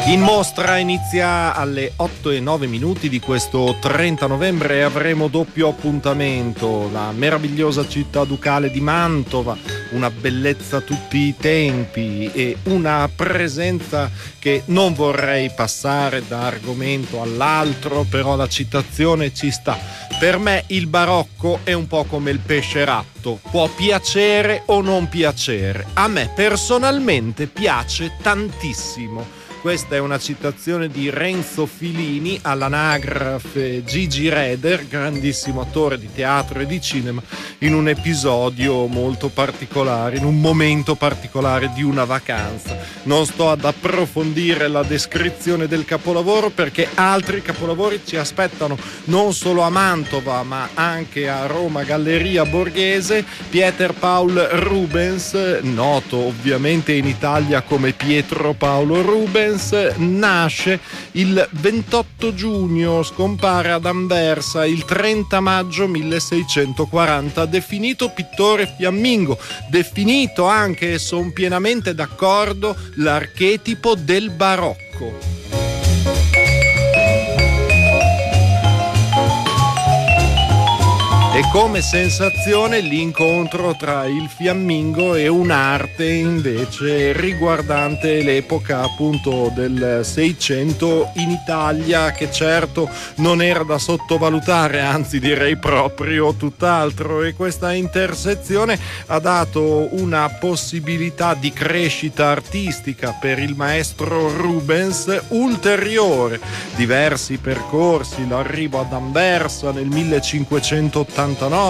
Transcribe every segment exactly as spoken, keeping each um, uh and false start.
In mostra inizia alle otto e nove minuti di questo trenta novembre e avremo doppio appuntamento: la meravigliosa città ducale di Mantova, una bellezza a tutti i tempi e una presenza che non vorrei passare da argomento all'altro, però la citazione ci sta. Per me il barocco è un po' come il pesce ratto, può piacere o non piacere. A me personalmente piace tantissimo. Questa è una citazione di Renzo Filini, all'anagrafe Gigi Reder, grandissimo attore di teatro e di cinema, in un episodio molto particolare, in un momento particolare di una vacanza. Non sto ad approfondire la descrizione del capolavoro perché altri capolavori ci aspettano non solo a Mantova ma anche a Roma, Galleria Borghese. Pieter Paul Rubens, noto ovviamente in Italia come Pietro Paolo Rubens, nasce il ventotto giugno, scompare ad Anversa il trenta maggio milleseicentoquaranta, definito pittore fiammingo, definito anche, e sono pienamente d'accordo, l'archetipo del barocco. E come sensazione l'incontro tra il fiammingo e un'arte invece riguardante l'epoca appunto del Seicento in Italia, che certo non era da sottovalutare, anzi direi proprio tutt'altro, e questa intersezione ha dato una possibilità di crescita artistica per il maestro Rubens ulteriore. Diversi percorsi, l'arrivo ad Anversa nel millecinquecentottantanove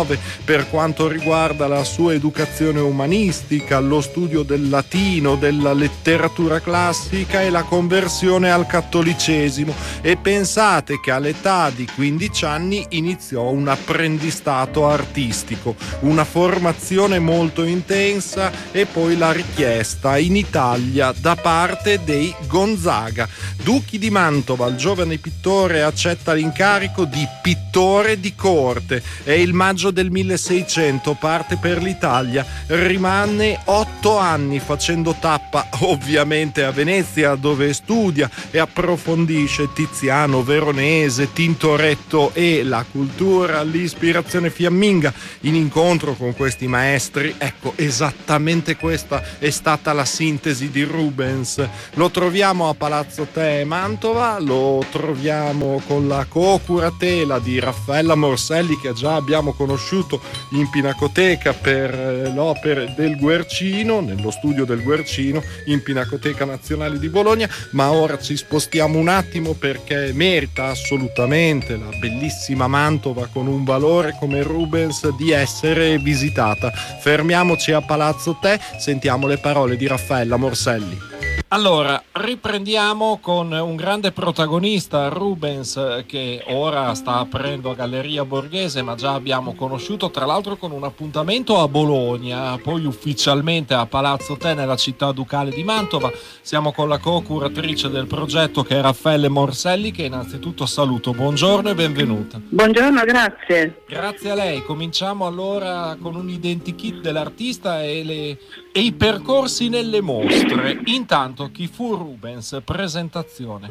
per quanto riguarda la sua educazione umanistica, lo studio del latino, della letteratura classica e la conversione al cattolicesimo. E pensate che all'età di quindici anni iniziò un apprendistato artistico, una formazione molto intensa e poi la richiesta in Italia da parte dei Gonzaga. Duchi di Mantova, il giovane pittore accetta l'incarico di pittore di corte e il maggio del milleseicento parte per l'Italia, rimane otto anni facendo tappa ovviamente a Venezia, dove studia e approfondisce Tiziano, Veronese, Tintoretto e la cultura, l'ispirazione fiamminga. In incontro con questi maestri, ecco, esattamente questa è stata la sintesi di Rubens. Lo troviamo a Palazzo Te Mantova, lo troviamo con la co-curatela di Raffaella Morselli, che già abbiamo conosciuto in Pinacoteca per le opere del Guercino, nello studio del Guercino in Pinacoteca Nazionale di Bologna. Ma ora ci spostiamo un attimo perché merita assolutamente la bellissima Mantova, con un valore come Rubens, di essere visitata. Fermiamoci a Palazzo Te, sentiamo le parole di Raffaella Morselli. Allora, riprendiamo con un grande protagonista, Rubens, che ora sta aprendo a Galleria Borghese, ma già abbiamo conosciuto, tra l'altro con un appuntamento a Bologna, poi ufficialmente a Palazzo Te nella città ducale di Mantova. Siamo con la co-curatrice del progetto, che è Raffaella Morselli, che innanzitutto saluto. Buongiorno e benvenuta. Buongiorno, grazie. Grazie a lei. Cominciamo allora con un identikit dell'artista e, le, e i percorsi nelle mostre. Intanto, chi fu Rubens? Presentazione.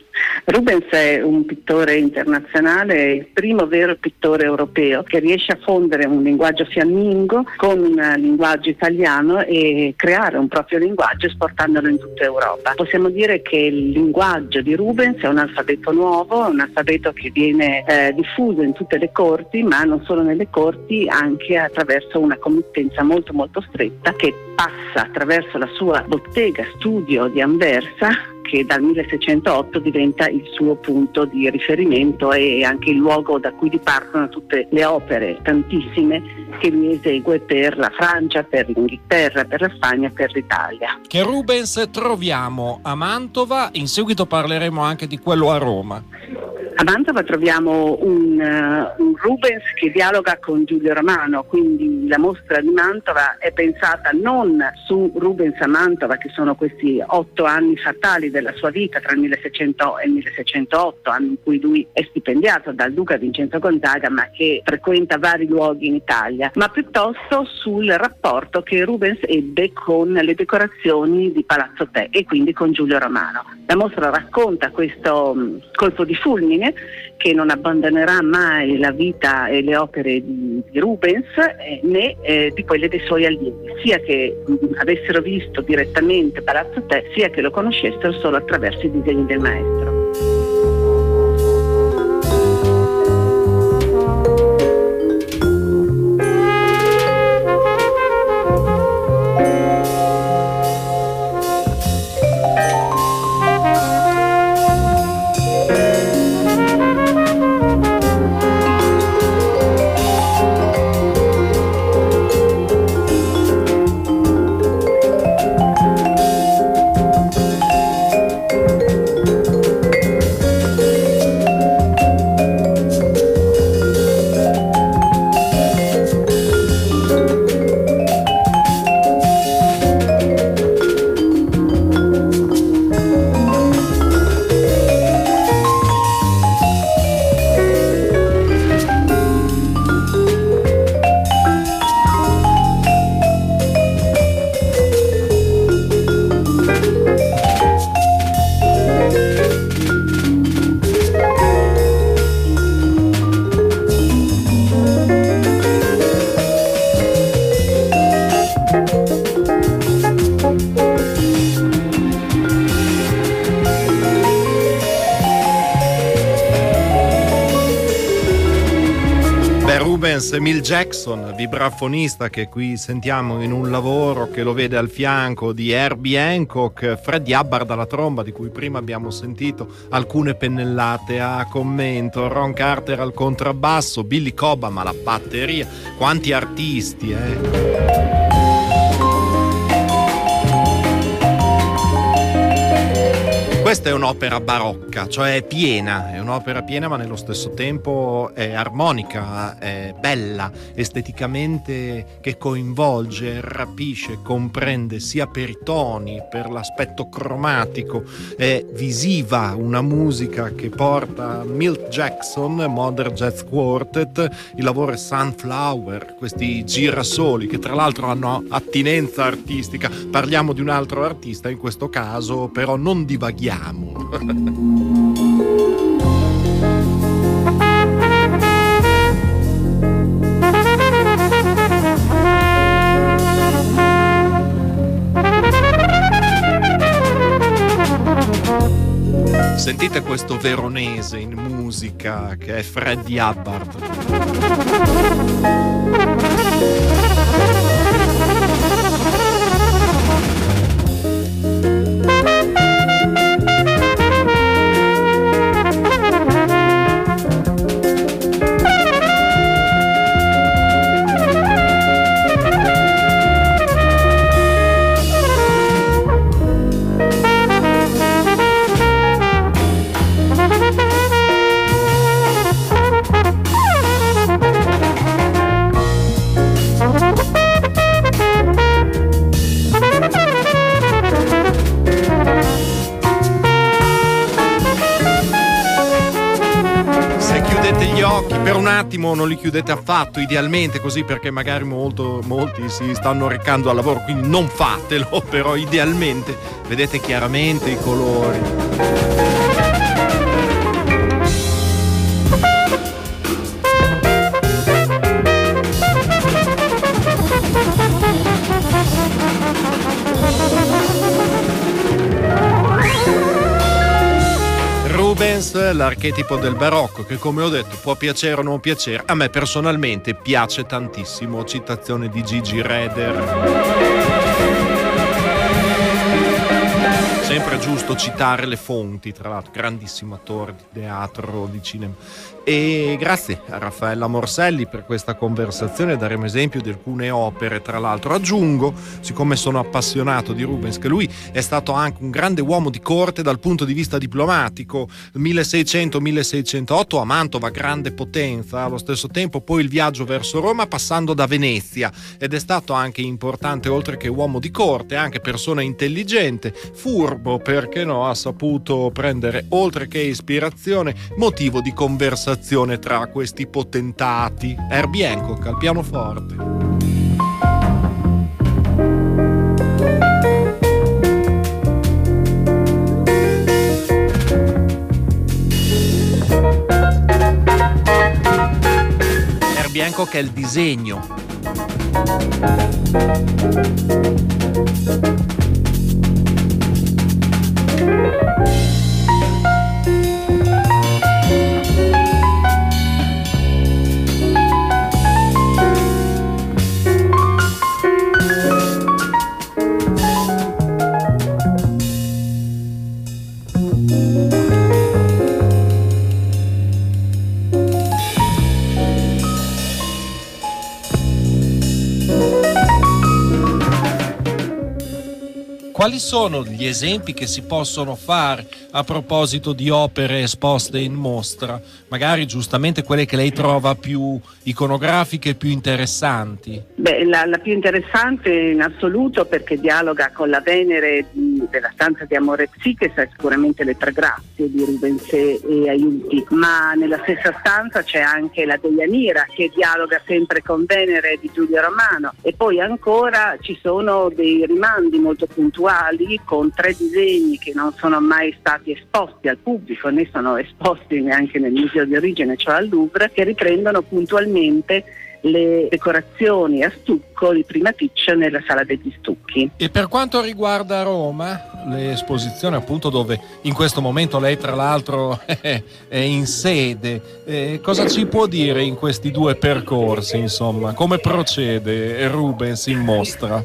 Rubens è un pittore internazionale, il primo vero pittore europeo che riesce a fondere un linguaggio fiammingo con un linguaggio italiano e creare un proprio linguaggio esportandolo in tutta Europa. Possiamo dire che il linguaggio di Rubens è un alfabeto nuovo, un alfabeto che viene eh, diffuso in tutte le corti, ma non solo nelle corti, anche attraverso una committenza molto molto stretta che passa attraverso la sua bottega studio di Anversa, che dal milleseicentootto diventa il suo punto di riferimento e anche il luogo da cui dipartono tutte le opere, tantissime, che lui esegue per la Francia, per l'Inghilterra, per la Spagna, per l'Italia. Che Rubens troviamo a Mantova, in seguito parleremo anche di quello a Roma. A Mantova troviamo un, uh, un Rubens che dialoga con Giulio Romano, quindi la mostra di Mantova è pensata non su Rubens a Mantova, che sono questi otto anni fatali della sua vita tra il milleseicento e il milleseicentotto, anni in cui lui è stipendiato dal duca Vincenzo Gonzaga, ma che frequenta vari luoghi in Italia, ma piuttosto sul rapporto che Rubens ebbe con le decorazioni di Palazzo Te e quindi con Giulio Romano. La mostra racconta questo um, colpo di fulmine che non abbandonerà mai la vita e le opere di, di Rubens eh, né eh, di quelle dei suoi allievi, sia che mh, avessero visto direttamente Palazzo Te, sia che lo conoscessero solo attraverso i disegni del maestro. Emil Jackson, vibrafonista, che qui sentiamo in un lavoro che lo vede al fianco di Herbie Hancock, Freddie Hubbard alla tromba, di cui prima abbiamo sentito alcune pennellate a commento, Ron Carter al contrabbasso, Billy Cobham alla batteria. Quanti artisti, eh! Questa è un'opera barocca, cioè è piena, è un'opera piena ma nello stesso tempo è armonica, è bella, esteticamente, che coinvolge, rapisce, comprende sia per i toni, per l'aspetto cromatico, è visiva, una musica che porta Milt Jackson, Modern Jazz Quartet, il lavoro è Sunflower, questi girasoli che tra l'altro hanno attinenza artistica. Parliamo di un altro artista in questo caso, però non divaghiamo. Sentite questo veronese in musica che è Freddie Hubbard. Per un attimo non li chiudete affatto, idealmente così, perché magari molto, molti si stanno recando al lavoro, quindi non fatelo, però idealmente vedete chiaramente i colori. Rubens, l'archetipo del barocco, che come ho detto può piacere o non piacere, a me personalmente piace tantissimo. Citazione di Gigi Reder. sempre giusto citare le fonti, tra l'altro grandissimo attore di teatro, di cinema. E grazie a Raffaella Morselli per questa conversazione. Daremo esempio di alcune opere. Tra l'altro aggiungo, siccome sono appassionato di Rubens, che lui è stato anche un grande uomo di corte dal punto di vista diplomatico. milleseicento milleseicentotto a Mantova, grande potenza, allo stesso tempo poi il viaggio verso Roma passando da Venezia, ed è stato anche importante, oltre che uomo di corte, anche persona intelligente, furbo, perché no, ha saputo prendere, oltre che ispirazione, motivo di conversazione tra questi potentati. Herbie Hancock al pianoforte. Herbie Hancock è il disegno. Quali sono gli esempi che si possono fare a proposito di opere esposte in mostra? Magari giustamente quelle che lei trova più iconografiche, più interessanti. Beh, la, la più interessante in assoluto, perché dialoga con la Venere della stanza di Amore e Psiche, è sicuramente Le Tre Grazie di Rubens e Aiuti, ma nella stessa stanza c'è anche la Deianira, che dialoga sempre con Venere di Giulio Romano, e poi ancora ci sono dei rimandi molto puntuali con tre disegni che non sono mai stati esposti al pubblico, né sono esposti neanche nel museo di origine, cioè al Louvre, che riprendono puntualmente le decorazioni a stucco di Prima Ticcio nella Sala degli Stucchi. E per quanto riguarda Roma, l'esposizione appunto dove in questo momento lei tra l'altro è in sede, eh, cosa ci può dire in questi due percorsi, insomma, come procede Rubens in mostra?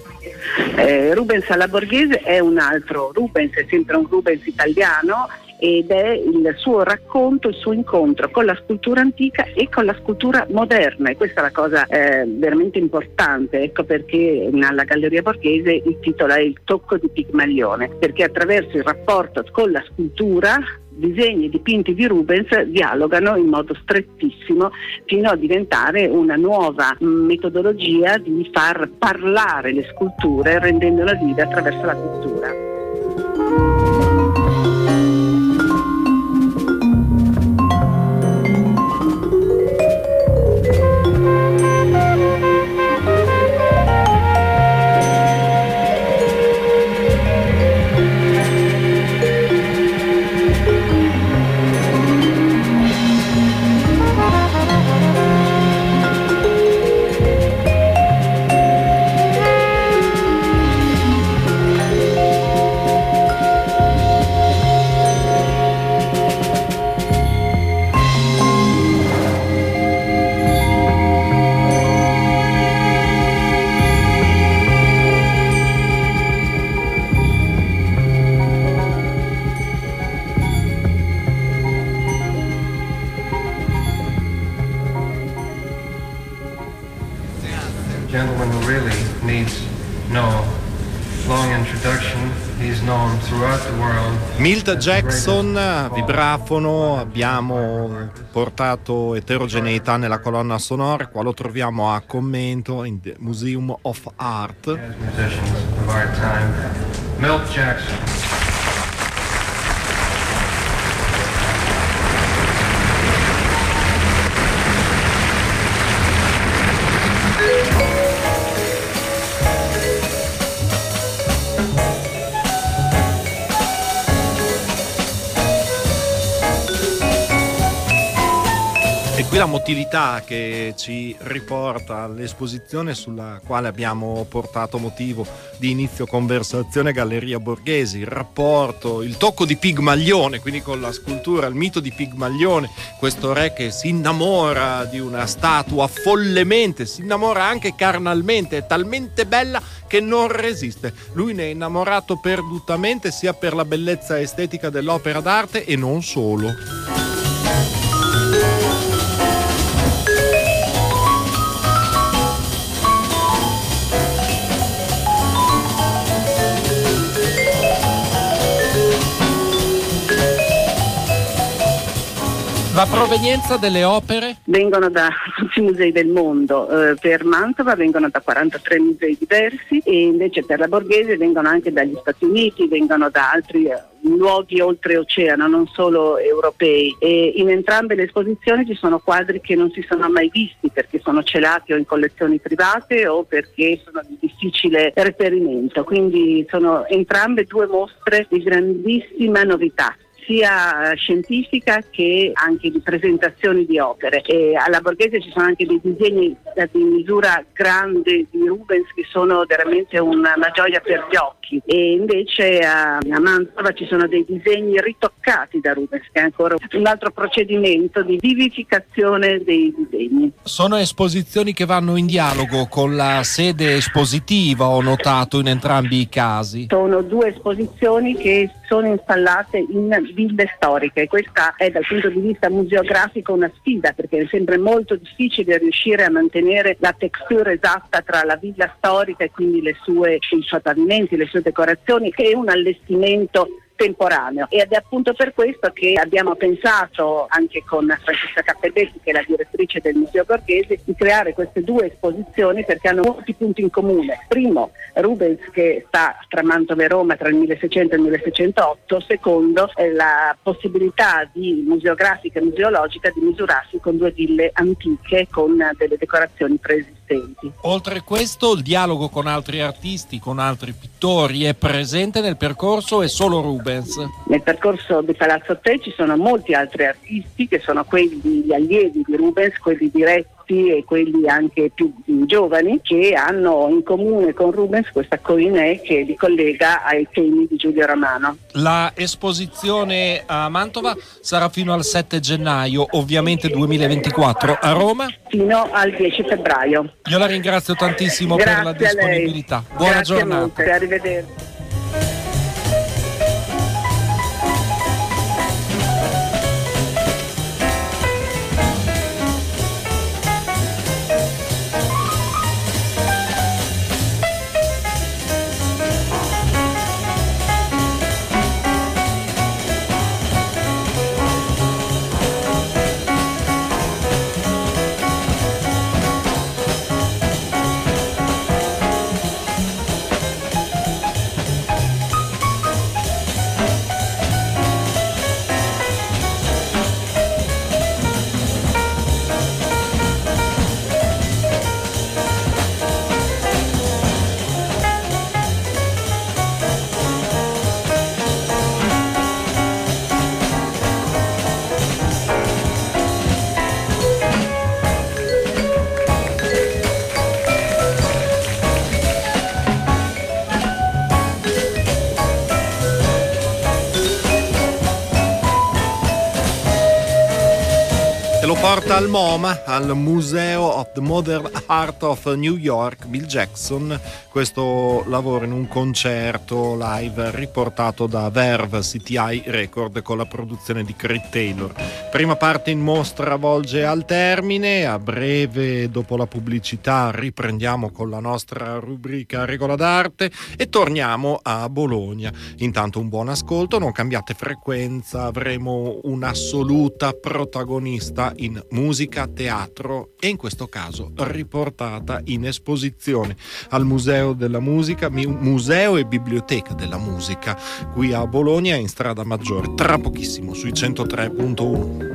Eh, Rubens alla Borghese è un altro Rubens, è sempre un Rubens italiano, ed è il suo racconto, il suo incontro con la scultura antica e con la scultura moderna, e questa è la cosa eh, veramente importante. Ecco perché alla Galleria Borghese il titolo è Il tocco di Pigmalione, perché attraverso il rapporto con la scultura disegni e dipinti di Rubens dialogano in modo strettissimo fino a diventare una nuova metodologia di far parlare le sculture rendendole vive attraverso la pittura. Gentleman who really needs no long introduction. He's known throughout the world. Milt Jackson, vibrafono, abbiamo portato eterogeneità nella colonna sonora, qua lo troviamo a Commento in the Museum of Art. Jazz musicians of our time. Milt Jackson. Qui la motilità che ci riporta all'esposizione sulla quale abbiamo portato motivo di inizio conversazione Galleria Borghesi, il rapporto, il tocco di Pigmalione, quindi con la scultura, il mito di Pigmalione, questo re che si innamora di una statua follemente, si innamora anche carnalmente, è talmente bella che non resiste. Lui ne è innamorato perdutamente sia per la bellezza estetica dell'opera d'arte e non solo. La provenienza delle opere? Vengono da tutti i musei del mondo, eh, per Mantova vengono da quarantatré musei diversi e invece per la Borghese vengono anche dagli Stati Uniti, vengono da altri eh, luoghi oltreoceano, non solo europei, e in entrambe le esposizioni ci sono quadri che non si sono mai visti perché sono celati o in collezioni private o perché sono di difficile reperimento, quindi sono entrambe due mostre di grandissima novità, sia scientifica che anche di presentazioni di opere. E alla Borghese ci sono anche dei disegni di misura grande di Rubens che sono veramente una, una gioia per gli occhi, e invece a, a Mantova ci sono dei disegni ritoccati da Rubens, che è ancora un altro procedimento di vivificazione dei disegni. Sono esposizioni che vanno in dialogo con la sede espositiva, ho notato in entrambi i casi. Sono due esposizioni che sono installate in ville storiche, e questa è dal punto di vista museografico una sfida, perché è sempre molto difficile riuscire a mantenere la texture esatta tra la villa storica e quindi le sue, i suoi pavimenti, le sue decorazioni, che è un allestimento temporaneo, ed è appunto per questo che abbiamo pensato anche con Francesca Cappelletti, che è la direttrice del Museo Borghese, di creare queste due esposizioni perché hanno molti punti in comune. Primo, Rubens che sta tra Mantova e Roma tra il milleseicento e il milleseicentotto. Secondo, eh, la possibilità di museografica e museologica di misurarsi con due ville antiche con delle decorazioni preesistenti. Oltre questo, il dialogo con altri artisti, con altri pittori è presente nel percorso, è solo Rubens? Nel percorso di Palazzo Te ci sono molti altri artisti che sono quelli gli allievi di Rubens, quelli diretti e quelli anche più giovani, che hanno in comune con Rubens questa coinè che li collega ai temi di Giulio Romano. La esposizione a Mantova sarà fino al sette gennaio, ovviamente duemilaventiquattro a Roma fino al dieci febbraio. Io la ringrazio tantissimo Grazie per la disponibilità. Buona Grazie giornata. Molte. Arrivederci. Lo porta al MoMA, al Museo of the Modern Art of New York, Bill Jackson, questo lavoro in un concerto live riportato da Verve C T I Record con la produzione di Creed Taylor. Prima parte in mostra volge al termine, a breve dopo la pubblicità riprendiamo con la nostra rubrica Regola d'arte e torniamo a Bologna. Intanto un buon ascolto, non cambiate frequenza, avremo un'assoluta protagonista in musica, teatro e in questo caso riportata in esposizione al Museo della Musica, Museo e Biblioteca della Musica qui a Bologna in Strada Maggiore, tra pochissimo sui centotre punto uno.